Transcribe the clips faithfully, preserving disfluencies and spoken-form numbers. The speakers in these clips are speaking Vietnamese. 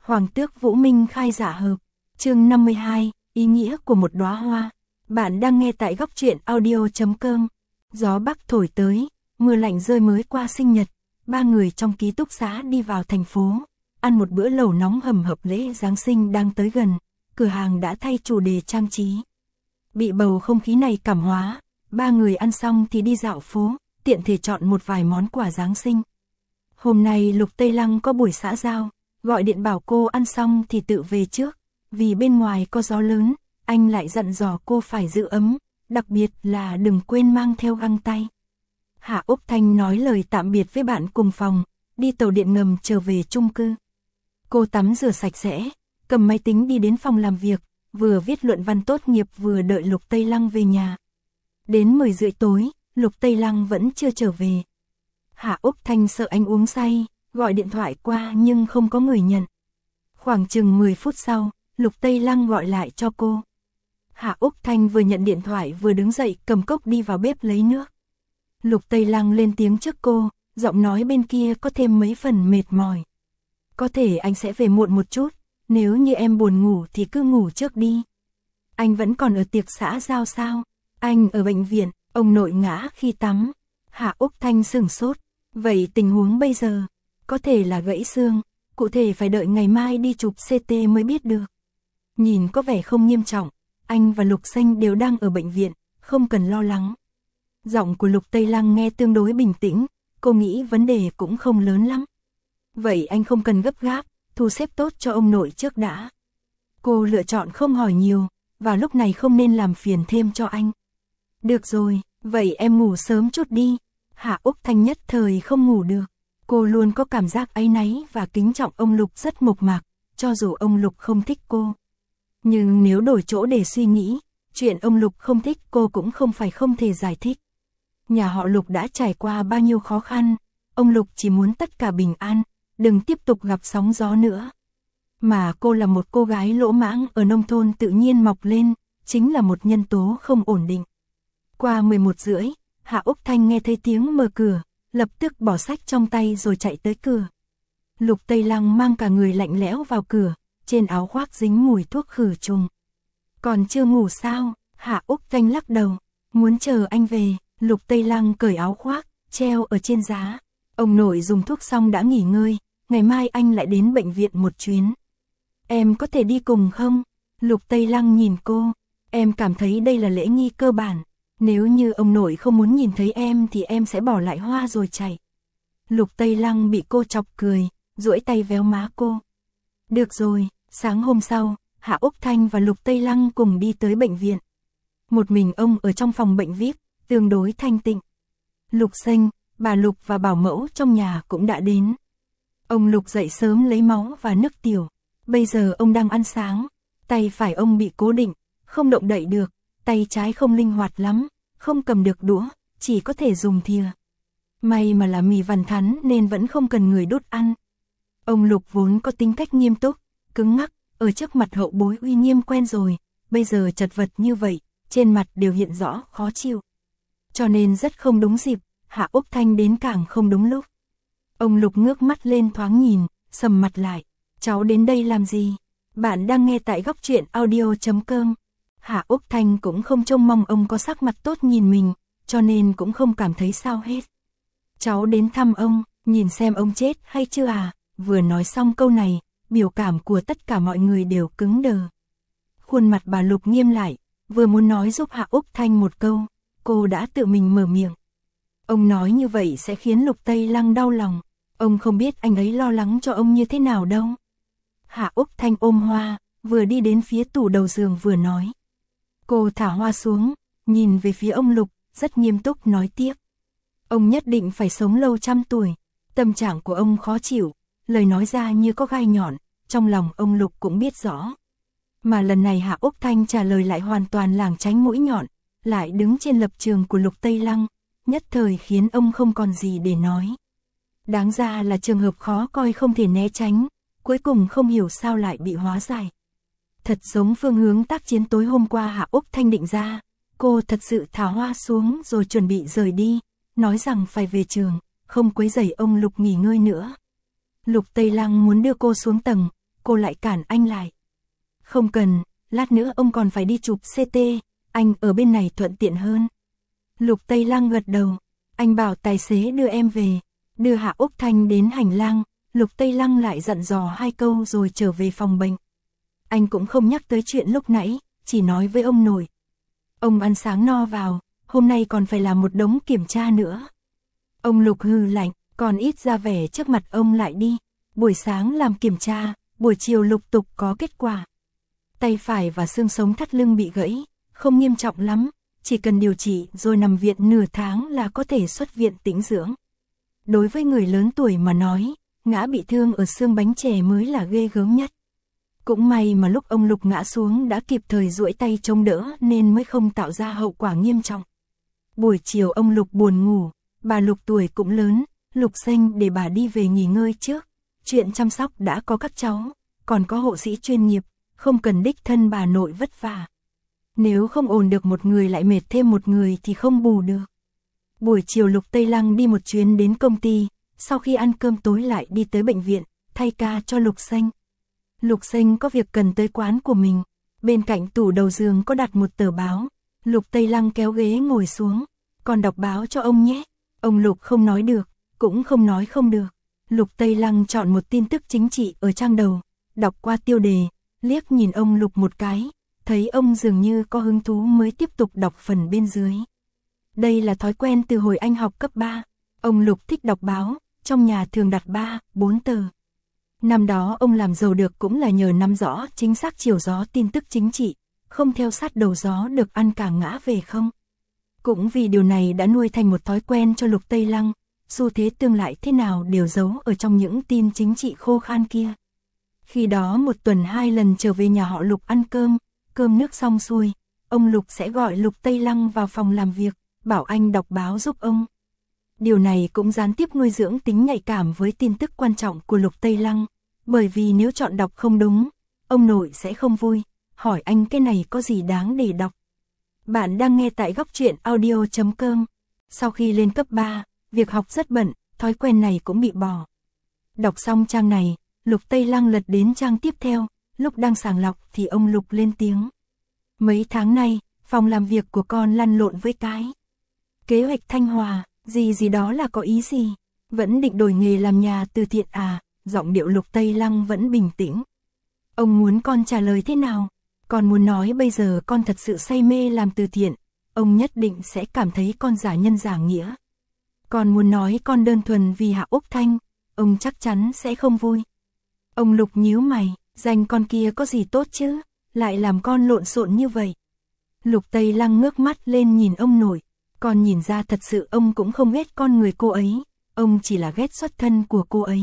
Hoàng tước Vũ Minh khai giả hợp. Chương năm mươi hai, ý nghĩa của một đóa hoa. Bạn đang nghe tại góc truyện audio chấm com. Gió bắc thổi tới, mưa lạnh rơi mới qua sinh nhật, ba người trong ký túc xá đi vào thành phố, ăn một bữa lẩu nóng hầm hập. Lễ Giáng sinh đang tới gần, cửa hàng đã thay chủ đề trang trí. Bị bầu không khí này cảm hóa, ba người ăn xong thì đi dạo phố, tiện thể chọn một vài món quà Giáng sinh. Hôm nay Lục Tây Lăng có buổi xã giao, gọi điện bảo cô ăn xong thì tự về trước, vì bên ngoài có gió lớn, anh lại dặn dò cô phải giữ ấm, đặc biệt là đừng quên mang theo găng tay. Hạ Úc Thanh nói lời tạm biệt với bạn cùng phòng, đi tàu điện ngầm trở về chung cư. Cô tắm rửa sạch sẽ, cầm máy tính đi đến phòng làm việc, vừa viết luận văn tốt nghiệp vừa đợi Lục Tây Lăng về nhà. Đến mười rưỡi tối, Lục Tây Lăng vẫn chưa trở về. Hạ Úc Thanh sợ anh uống say, gọi điện thoại qua nhưng không có người nhận. Khoảng chừng mười phút sau, Lục Tây Lăng gọi lại cho cô. Hạ Úc Thanh vừa nhận điện thoại vừa đứng dậy cầm cốc đi vào bếp lấy nước. Lục Tây Lăng lên tiếng trước cô, giọng nói bên kia có thêm mấy phần mệt mỏi. Có thể anh sẽ về muộn một chút, nếu như em buồn ngủ thì cứ ngủ trước đi. Anh vẫn còn ở tiệc xã giao sao? Anh ở bệnh viện, ông nội ngã khi tắm. Hạ Úc Thanh sửng sốt. Vậy tình huống bây giờ, có thể là gãy xương, cụ thể phải đợi ngày mai đi chụp xê tê mới biết được. Nhìn có vẻ không nghiêm trọng, anh và Lục Xanh đều đang ở bệnh viện, không cần lo lắng. Giọng của Lục Tây Lăng nghe tương đối bình tĩnh, cô nghĩ vấn đề cũng không lớn lắm. Vậy anh không cần gấp gáp, thu xếp tốt cho ông nội trước đã. Cô lựa chọn không hỏi nhiều, và lúc này không nên làm phiền thêm cho anh. Được rồi, vậy em ngủ sớm chút đi. Hạ Úc Thanh nhất thời không ngủ được. Cô luôn có cảm giác áy náy và kính trọng ông Lục rất mộc mạc, cho dù ông Lục không thích cô. Nhưng nếu đổi chỗ để suy nghĩ, chuyện ông Lục không thích cô cũng không phải không thể giải thích. Nhà họ Lục đã trải qua bao nhiêu khó khăn, ông Lục chỉ muốn tất cả bình an, đừng tiếp tục gặp sóng gió nữa. Mà cô là một cô gái lỗ mãng ở nông thôn tự nhiên mọc lên, chính là một nhân tố không ổn định. Qua mười một rưỡi, Hạ Úc Thanh nghe thấy tiếng mở cửa, lập tức bỏ sách trong tay rồi chạy tới cửa. Lục Tây Lăng mang cả người lạnh lẽo vào cửa, trên áo khoác dính mùi thuốc khử trùng. Còn chưa ngủ sao? Hạ Úc Thanh lắc đầu, muốn chờ anh về. Lục Tây Lăng cởi áo khoác, treo ở trên giá. Ông nội dùng thuốc xong đã nghỉ ngơi, ngày mai anh lại đến bệnh viện một chuyến. Em có thể đi cùng không? Lục Tây Lăng nhìn cô, em cảm thấy đây là lễ nghi cơ bản. Nếu như ông nội không muốn nhìn thấy em thì em sẽ bỏ lại hoa rồi chạy. Lục Tây Lăng bị cô chọc cười, duỗi tay véo má cô. Được rồi, sáng hôm sau, Hạ Úc Thanh và Lục Tây Lăng cùng đi tới bệnh viện. Một mình ông ở trong phòng bệnh vi ai pi, tương đối thanh tịnh. Lục Xanh, bà Lục và bảo mẫu trong nhà cũng đã đến. Ông Lục dậy sớm lấy máu và nước tiểu. Bây giờ ông đang ăn sáng, tay phải ông bị cố định, không động đậy được. Tay trái không linh hoạt lắm, không cầm được đũa, chỉ có thể dùng thìa. May mà là mì vằn thắn nên vẫn không cần người đút ăn. Ông Lục vốn có tính cách nghiêm túc, cứng ngắc, ở trước mặt hậu bối uy nghiêm quen rồi, bây giờ chật vật như vậy, trên mặt đều hiện rõ khó chịu. Cho nên rất không đúng dịp, Hạ Úc Thanh đến càng không đúng lúc. Ông Lục ngước mắt lên thoáng nhìn, sầm mặt lại. Cháu đến đây làm gì? Bạn đang nghe tại góc truyện audio chấm com. Hạ Úc Thanh cũng không trông mong ông có sắc mặt tốt nhìn mình, cho nên cũng không cảm thấy sao hết. Cháu đến thăm ông, nhìn xem ông chết hay chưa à? Vừa nói xong câu này, biểu cảm của tất cả mọi người đều cứng đờ. Khuôn mặt bà Lục nghiêm lại, vừa muốn nói giúp Hạ Úc Thanh một câu, cô đã tự mình mở miệng. Ông nói như vậy sẽ khiến Lục Tây Lăng đau lòng, ông không biết anh ấy lo lắng cho ông như thế nào đâu. Hạ Úc Thanh ôm hoa, vừa đi đến phía tủ đầu giường vừa nói. Cô thả hoa xuống, nhìn về phía ông Lục, rất nghiêm túc nói tiếp. Ông nhất định phải sống lâu trăm tuổi, tâm trạng của ông khó chịu, lời nói ra như có gai nhọn, trong lòng ông Lục cũng biết rõ. Mà lần này Hạ Úc Thanh trả lời lại hoàn toàn lảng tránh mũi nhọn, lại đứng trên lập trường của Lục Tây Lăng, nhất thời khiến ông không còn gì để nói. Đáng ra là trường hợp khó coi không thể né tránh, cuối cùng không hiểu sao lại bị hóa giải. Thật giống phương hướng tác chiến tối hôm qua Hạ Úc Thanh định ra, cô thật sự thả hoa xuống rồi chuẩn bị rời đi, nói rằng phải về trường, không quấy rầy ông Lục nghỉ ngơi nữa. Lục Tây Lăng muốn đưa cô xuống tầng, cô lại cản anh lại. Không cần, lát nữa ông còn phải đi chụp xê tê, anh ở bên này thuận tiện hơn. Lục Tây Lăng gật đầu, anh bảo tài xế đưa em về, đưa Hạ Úc Thanh đến hành lang, Lục Tây Lăng lại dặn dò hai câu rồi trở về phòng bệnh. Anh cũng không nhắc tới chuyện lúc nãy, chỉ nói với ông nội. Ông ăn sáng no vào, hôm nay còn phải làm một đống kiểm tra nữa. Ông Lục hừ lạnh, còn ít ra vẻ trước mặt ông lại đi. Buổi sáng làm kiểm tra, buổi chiều lục tục có kết quả. Tay phải và xương sống thắt lưng bị gãy, không nghiêm trọng lắm, chỉ cần điều trị rồi nằm viện nửa tháng là có thể xuất viện tĩnh dưỡng. Đối với người lớn tuổi mà nói, ngã bị thương ở xương bánh chè mới là ghê gớm nhất. Cũng may mà lúc ông Lục ngã xuống đã kịp thời duỗi tay chống đỡ nên mới không tạo ra hậu quả nghiêm trọng. Buổi chiều ông Lục buồn ngủ, bà Lục tuổi cũng lớn, Lục Xanh để bà đi về nghỉ ngơi trước. Chuyện chăm sóc đã có các cháu, còn có hộ sĩ chuyên nghiệp, không cần đích thân bà nội vất vả. Nếu không ổn được một người lại mệt thêm một người thì không bù được. Buổi chiều Lục Tây Lăng đi một chuyến đến công ty, sau khi ăn cơm tối lại đi tới bệnh viện, thay ca cho Lục Xanh. Lục Xanh có việc cần tới quán của mình, bên cạnh tủ đầu giường có đặt một tờ báo. Lục Tây Lăng kéo ghế ngồi xuống, còn đọc báo cho ông nhé. Ông Lục không nói được, cũng không nói không được. Lục Tây Lăng chọn một tin tức chính trị ở trang đầu, đọc qua tiêu đề, liếc nhìn ông Lục một cái, thấy ông dường như có hứng thú mới tiếp tục đọc phần bên dưới. Đây là thói quen từ hồi anh học cấp ba, ông Lục thích đọc báo, trong nhà thường đặt ba, bốn tờ. Năm đó ông làm giàu được cũng là nhờ nắm rõ chính xác chiều gió tin tức chính trị, không theo sát đầu gió được ăn cả ngã về không. Cũng vì điều này đã nuôi thành một thói quen cho Lục Tây Lăng, xu thế tương lại thế nào đều giấu ở trong những tin chính trị khô khan kia. Khi đó một tuần hai lần trở về nhà họ Lục ăn cơm, cơm nước xong xuôi, ông Lục sẽ gọi Lục Tây Lăng vào phòng làm việc, bảo anh đọc báo giúp ông. Điều này cũng gián tiếp nuôi dưỡng tính nhạy cảm với tin tức quan trọng của Lục Tây Lăng, bởi vì nếu chọn đọc không đúng, ông nội sẽ không vui, hỏi anh cái này có gì đáng để đọc. Bạn đang nghe tại góc truyện audio chấm com. Sau khi lên cấp ba, việc học rất bận, thói quen này cũng bị bỏ. Đọc xong trang này, Lục Tây Lăng lật đến trang tiếp theo, lúc đang sàng lọc thì ông Lục lên tiếng. Mấy tháng nay, phòng làm việc của con lăn lộn với cái kế hoạch Thanh Hòa, gì gì đó là có ý gì? Vẫn định đổi nghề làm nhà từ thiện à? Giọng điệu Lục Tây Lăng vẫn bình tĩnh. Ông muốn con trả lời thế nào? Con muốn nói bây giờ con thật sự say mê làm từ thiện, ông nhất định sẽ cảm thấy con giả nhân giả nghĩa. Con muốn nói con đơn thuần vì Hạ Úc Thanh, ông chắc chắn sẽ không vui. Ông Lục nhíu mày, danh con kia có gì tốt chứ, lại làm con lộn xộn như vậy. Lục Tây Lăng ngước mắt lên nhìn ông nội, con nhìn ra thật sự ông cũng không ghét con người cô ấy, ông chỉ là ghét xuất thân của cô ấy.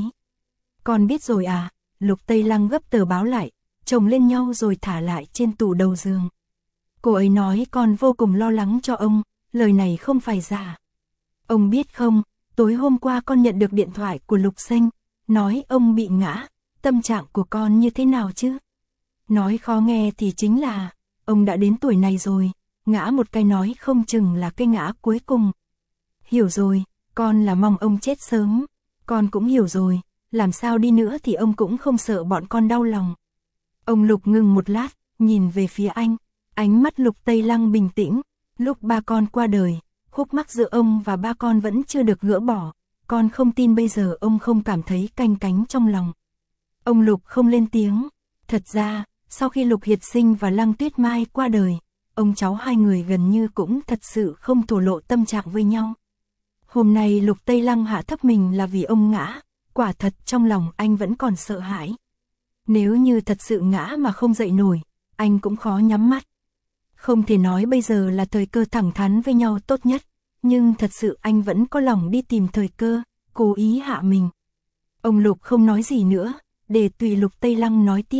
Con biết rồi à? Lục Tây Lăng gấp tờ báo lại, chồng lên nhau rồi thả lại trên tủ đầu giường. Cô ấy nói con vô cùng lo lắng cho ông, lời này không phải giả. Ông biết không, tối hôm qua con nhận được điện thoại của Lục Xanh, nói ông bị ngã, tâm trạng của con như thế nào chứ? Nói khó nghe thì chính là, ông đã đến tuổi này rồi, ngã một cái nói không chừng là cái ngã cuối cùng. Hiểu rồi, con là mong ông chết sớm, con cũng hiểu rồi, làm sao đi nữa thì ông cũng không sợ bọn con đau lòng. Ông Lục ngừng một lát, nhìn về phía anh, ánh mắt Lục Tây Lăng bình tĩnh, lúc ba con qua đời, khúc mắc giữa ông và ba con vẫn chưa được gỡ bỏ, con không tin bây giờ ông không cảm thấy canh cánh trong lòng. Ông Lục không lên tiếng, thật ra, sau khi Lục Hiệt Sinh và Lăng Tuyết Mai qua đời, ông cháu hai người gần như cũng thật sự không thổ lộ tâm trạng với nhau. Hôm nay Lục Tây Lăng hạ thấp mình là vì ông ngã, quả thật trong lòng anh vẫn còn sợ hãi. Nếu như thật sự ngã mà không dậy nổi, anh cũng khó nhắm mắt. Không thể nói bây giờ là thời cơ thẳng thắn với nhau tốt nhất, nhưng thật sự anh vẫn có lòng đi tìm thời cơ, cố ý hạ mình. Ông Lục không nói gì nữa, để tùy Lục Tây Lăng nói tiếp.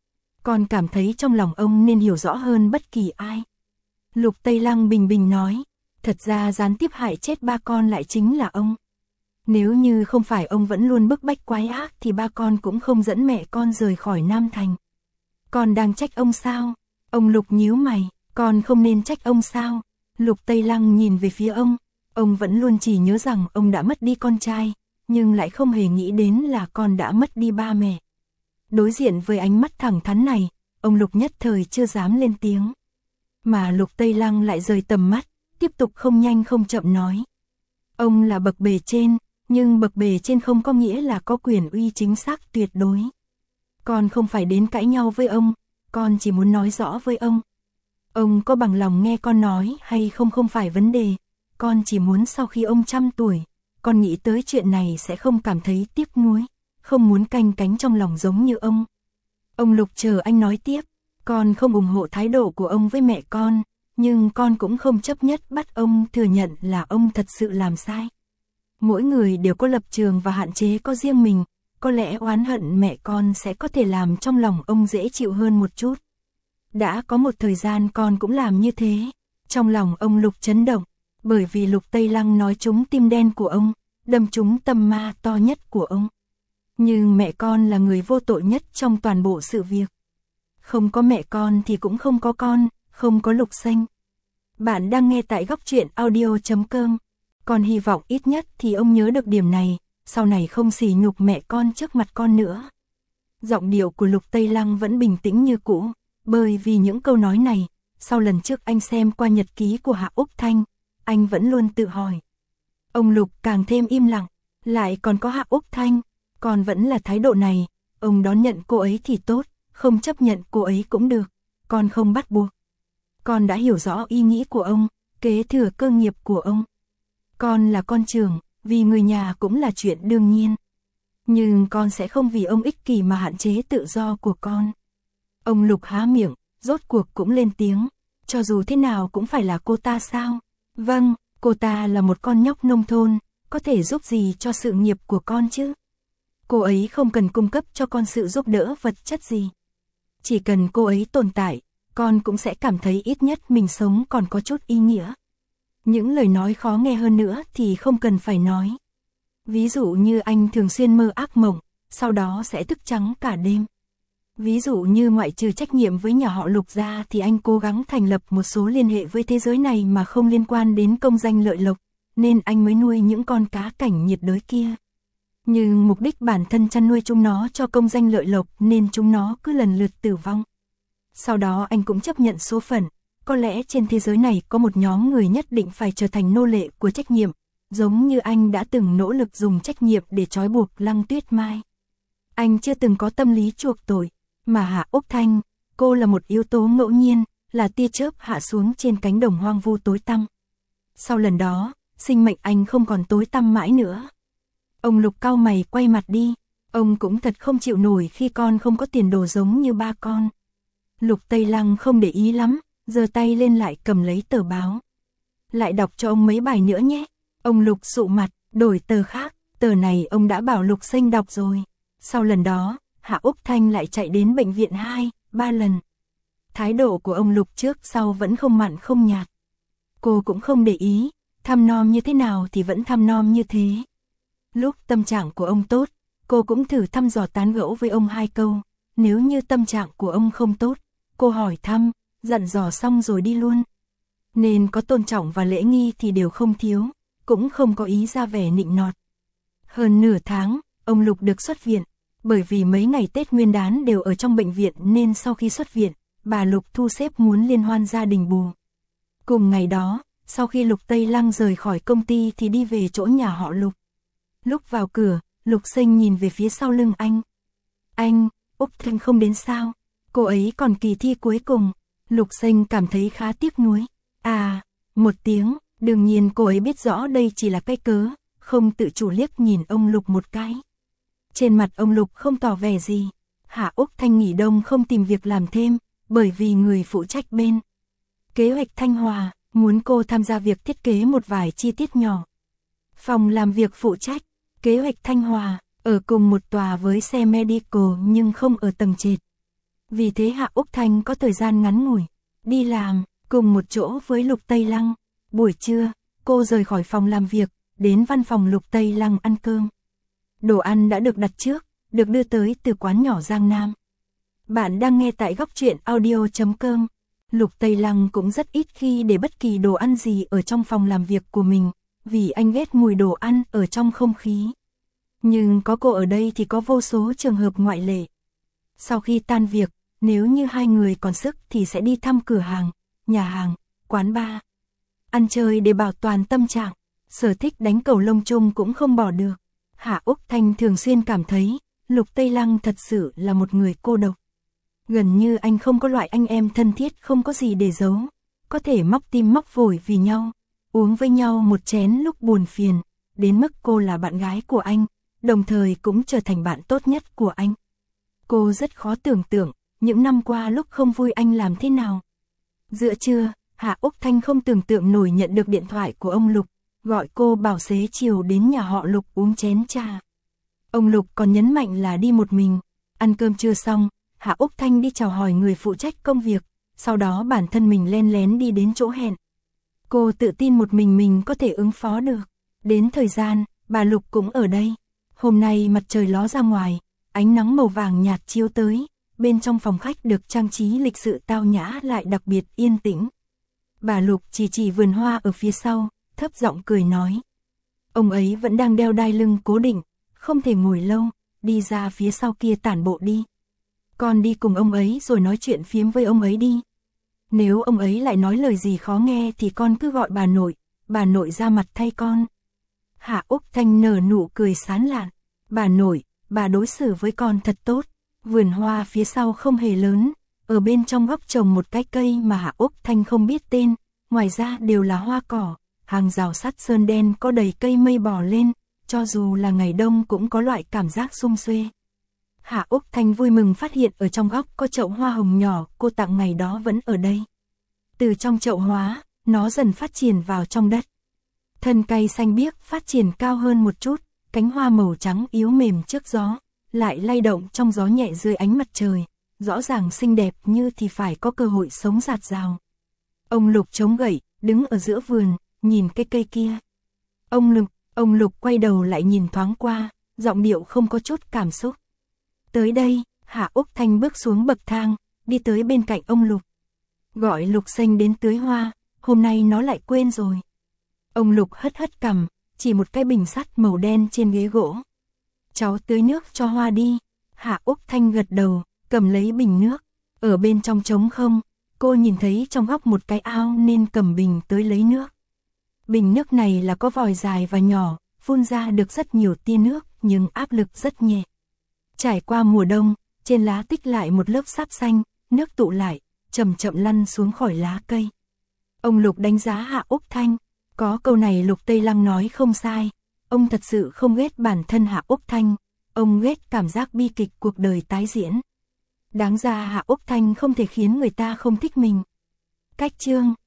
Con cảm thấy trong lòng ông nên hiểu rõ hơn bất kỳ ai. Lục Tây Lăng bình bình nói, thật ra gián tiếp hại chết ba con lại chính là ông. Nếu như không phải ông vẫn luôn bức bách quái ác thì ba con cũng không dẫn mẹ con rời khỏi Nam Thành. Con đang trách ông sao? Ông Lục nhíu mày, con không nên trách ông sao? Lục Tây Lăng nhìn về phía ông, ông vẫn luôn chỉ nhớ rằng ông đã mất đi con trai, nhưng lại không hề nghĩ đến là con đã mất đi ba mẹ. đối diện với ánh mắt thẳng thắn này, ông Lục nhất thời chưa dám lên tiếng. Mà Lục Tây Lăng lại rời tầm mắt, tiếp tục không nhanh không chậm nói. Ông là bậc bề trên, nhưng bậc bề trên không có nghĩa là có quyền uy chính xác tuyệt đối. Con không phải đến cãi nhau với ông, con chỉ muốn nói rõ với ông. Ông có bằng lòng nghe con nói hay không không phải vấn đề, con chỉ muốn sau khi ông trăm tuổi, con nghĩ tới chuyện này sẽ không cảm thấy tiếc nuối, không muốn canh cánh trong lòng giống như ông. Ông Lục chờ anh nói tiếp, con không ủng hộ thái độ của ông với mẹ con, nhưng con cũng không chấp nhất bắt ông thừa nhận là ông thật sự làm sai. Mỗi người đều có lập trường và hạn chế có riêng mình, có lẽ oán hận mẹ con sẽ có thể làm trong lòng ông dễ chịu hơn một chút. Đã có một thời gian con cũng làm như thế, trong lòng ông Lục chấn động, bởi vì Lục Tây Lăng nói trúng tim đen của ông, đâm trúng tâm ma to nhất của ông. Nhưng mẹ con là người vô tội nhất trong toàn bộ sự việc. Không có mẹ con thì cũng không có con, không có Lục Xanh. Bạn đang nghe tại góc truyện audio chấm com. Con hy vọng ít nhất thì ông nhớ được điểm này, sau này không sỉ nhục mẹ con trước mặt con nữa. Giọng điệu của Lục Tây Lăng vẫn bình tĩnh như cũ, bởi vì những câu nói này, sau lần trước anh xem qua nhật ký của Hạ Úc Thanh, anh vẫn luôn tự hỏi. Ông Lục càng thêm im lặng, lại còn có Hạ Úc Thanh, còn vẫn là thái độ này, ông đón nhận cô ấy thì tốt, không chấp nhận cô ấy cũng được, con không bắt buộc. Con đã hiểu rõ ý nghĩ của ông, kế thừa cơ nghiệp của ông. Con là con trưởng, vì người nhà cũng là chuyện đương nhiên. Nhưng con sẽ không vì ông ích kỷ mà hạn chế tự do của con. Ông Lục há miệng, rốt cuộc cũng lên tiếng, cho dù thế nào cũng phải là cô ta sao? Vâng, cô ta là một con nhóc nông thôn, có thể giúp gì cho sự nghiệp của con chứ? Cô ấy không cần cung cấp cho con sự giúp đỡ vật chất gì. Chỉ cần cô ấy tồn tại, con cũng sẽ cảm thấy ít nhất mình sống còn có chút ý nghĩa. Những lời nói khó nghe hơn nữa thì không cần phải nói. Ví dụ như anh thường xuyên mơ ác mộng, sau đó sẽ thức trắng cả đêm. Ví dụ như ngoại trừ trách nhiệm với nhà họ Lục ra thì anh cố gắng thành lập một số liên hệ với thế giới này mà không liên quan đến công danh lợi lộc, nên anh mới nuôi những con cá cảnh nhiệt đới kia. Nhưng mục đích bản thân chăn nuôi chúng nó cho công danh lợi lộc nên chúng nó cứ lần lượt tử vong. Sau đó anh cũng chấp nhận số phận, có lẽ trên thế giới này có một nhóm người nhất định phải trở thành nô lệ của trách nhiệm, giống như anh đã từng nỗ lực dùng trách nhiệm để trói buộc Lăng Tuyết Mai. Anh chưa từng có tâm lý chuộc tội, mà Hạ Úc Thanh, cô là một yếu tố ngẫu nhiên, là tia chớp hạ xuống trên cánh đồng hoang vu tối tăm. Sau lần đó, sinh mệnh anh không còn tối tăm mãi nữa. Ông Lục cau mày quay mặt đi, ông cũng thật không chịu nổi khi con không có tiền đồ giống như ba con. Lục Tây Lăng không để ý lắm, giơ tay lên lại cầm lấy tờ báo. Lại đọc cho ông mấy bài nữa nhé. Ông Lục sụ mặt, đổi tờ khác, tờ này ông đã bảo Lục Xanh đọc rồi. Sau lần đó, Hạ Úc Thanh lại chạy đến bệnh viện hai, ba lần. Thái độ của ông Lục trước sau vẫn không mặn không nhạt. Cô cũng không để ý, thăm nom như thế nào thì vẫn thăm nom như thế. Lúc tâm trạng của ông tốt, cô cũng thử thăm dò tán gẫu với ông hai câu. Nếu như tâm trạng của ông không tốt, cô hỏi thăm, dặn dò xong rồi đi luôn. Nên có tôn trọng và lễ nghi thì đều không thiếu, cũng không có ý ra vẻ nịnh nọt. Hơn nửa tháng, ông Lục được xuất viện, bởi vì mấy ngày Tết Nguyên đán đều ở trong bệnh viện nên sau khi xuất viện, bà Lục thu xếp muốn liên hoan gia đình bù. Cùng ngày đó, sau khi Lục Tây Lăng rời khỏi công ty thì đi về chỗ nhà họ Lục. Lúc vào cửa, Lục Xanh nhìn về phía sau lưng anh. Anh, Úc Thanh không đến sao? Cô ấy còn kỳ thi cuối cùng. Lục Xanh cảm thấy khá tiếc nuối. À, một tiếng, đương nhiên cô ấy biết rõ đây chỉ là cái cớ, không tự chủ liếc nhìn ông Lục một cái. Trên mặt ông Lục không tỏ vẻ gì. Hạ Úc Thanh nghỉ đông không tìm việc làm thêm, bởi vì người phụ trách bên kế hoạch Thanh Hòa muốn cô tham gia việc thiết kế một vài chi tiết nhỏ. Phòng làm việc phụ trách kế hoạch Thanh Hòa ở cùng một tòa với xe medical nhưng không ở tầng trệt. Vì thế Hạ Úc Thanh có thời gian ngắn ngủi đi làm cùng một chỗ với Lục Tây Lăng. Buổi trưa, cô rời khỏi phòng làm việc, đến văn phòng Lục Tây Lăng ăn cơm. Đồ ăn đã được đặt trước, được đưa tới từ quán nhỏ Giang Nam. Bạn đang nghe tại góc truyện audio chấm com. Lục Tây Lăng cũng rất ít khi để bất kỳ đồ ăn gì ở trong phòng làm việc của mình, vì anh ghét mùi đồ ăn ở trong không khí. Nhưng có cô ở đây thì có vô số trường hợp ngoại lệ. Sau khi tan việc, nếu như hai người còn sức thì sẽ đi thăm cửa hàng, nhà hàng, quán bar, ăn chơi để bảo toàn tâm trạng. Sở thích đánh cầu lông chung cũng không bỏ được. Hạ Úc Thanh thường xuyên cảm thấy, Lục Tây Lăng thật sự là một người cô độc. Gần như anh không có loại anh em thân thiết, không có gì để giấu, có thể móc tim móc phổi vì nhau, uống với nhau một chén lúc buồn phiền, đến mức cô là bạn gái của anh, đồng thời cũng trở thành bạn tốt nhất của anh. Cô rất khó tưởng tượng, những năm qua lúc không vui anh làm thế nào. Giữa trưa, Hạ Úc Thanh không tưởng tượng nổi nhận được điện thoại của ông Lục, gọi cô bảo xế chiều đến nhà họ Lục uống chén trà. Ông Lục còn nhấn mạnh là đi một mình. Ăn cơm trưa xong, Hạ Úc Thanh đi chào hỏi người phụ trách công việc, sau đó bản thân mình len lén đi đến chỗ hẹn. Cô tự tin một mình mình có thể ứng phó được. Đến thời gian, bà Lục cũng ở đây. Hôm nay mặt trời ló ra ngoài, ánh nắng màu vàng nhạt chiếu tới, bên trong phòng khách được trang trí lịch sự tao nhã lại đặc biệt yên tĩnh. Bà Lục chỉ chỉ vườn hoa ở phía sau, thấp giọng cười nói. Ông ấy vẫn đang đeo đai lưng cố định, không thể ngồi lâu, đi ra phía sau kia tản bộ đi. Con đi cùng ông ấy rồi nói chuyện phiếm với ông ấy đi. Nếu ông ấy lại nói lời gì khó nghe thì con cứ gọi bà nội, bà nội ra mặt thay con. Hạ Úc Thanh nở nụ cười sán lạn. Bà nội, bà đối xử với con thật tốt. Vườn hoa phía sau không hề lớn, ở bên trong góc trồng một cái cây mà Hạ Úc Thanh không biết tên, ngoài ra đều là hoa cỏ, hàng rào sắt sơn đen có đầy cây mây bò lên, cho dù là ngày đông cũng có loại cảm giác sum suê. Hạ Úc Thanh vui mừng phát hiện ở trong góc có chậu hoa hồng nhỏ cô tặng ngày đó vẫn ở đây. Từ trong chậu hoa, nó dần phát triển vào trong đất. Thân cây xanh biếc phát triển cao hơn một chút, cánh hoa màu trắng yếu mềm trước gió, lại lay động trong gió nhẹ dưới ánh mặt trời, rõ ràng xinh đẹp như thì phải có cơ hội sống rạt rào. Ông Lục chống gậy, đứng ở giữa vườn, nhìn cái cây kia. Ông Lục, ông Lục quay đầu lại nhìn thoáng qua, giọng điệu không có chút cảm xúc. Tới đây, Hạ Úc Thanh bước xuống bậc thang, đi tới bên cạnh ông Lục. Gọi Lục Xanh đến tưới hoa, hôm nay nó lại quên rồi. Ông Lục hất hất cằm, chỉ một cái bình sắt màu đen trên ghế gỗ. Cháu tưới nước cho hoa đi. Hạ Úc Thanh gật đầu, cầm lấy bình nước. Ở bên trong trống không, cô nhìn thấy trong góc một cái ao nên cầm bình tới lấy nước. Bình nước này là có vòi dài và nhỏ, phun ra được rất nhiều tia nước nhưng áp lực rất nhẹ. Trải qua mùa đông, trên lá tích lại một lớp sáp xanh, nước tụ lại, chậm chậm lăn xuống khỏi lá cây. Ông Lục đánh giá Hạ Úc Thanh, có câu này Lục Tây Lăng nói không sai, ông thật sự không ghét bản thân Hạ Úc Thanh, ông ghét cảm giác bi kịch cuộc đời tái diễn. Đáng ra Hạ Úc Thanh không thể khiến người ta không thích mình. Cách chương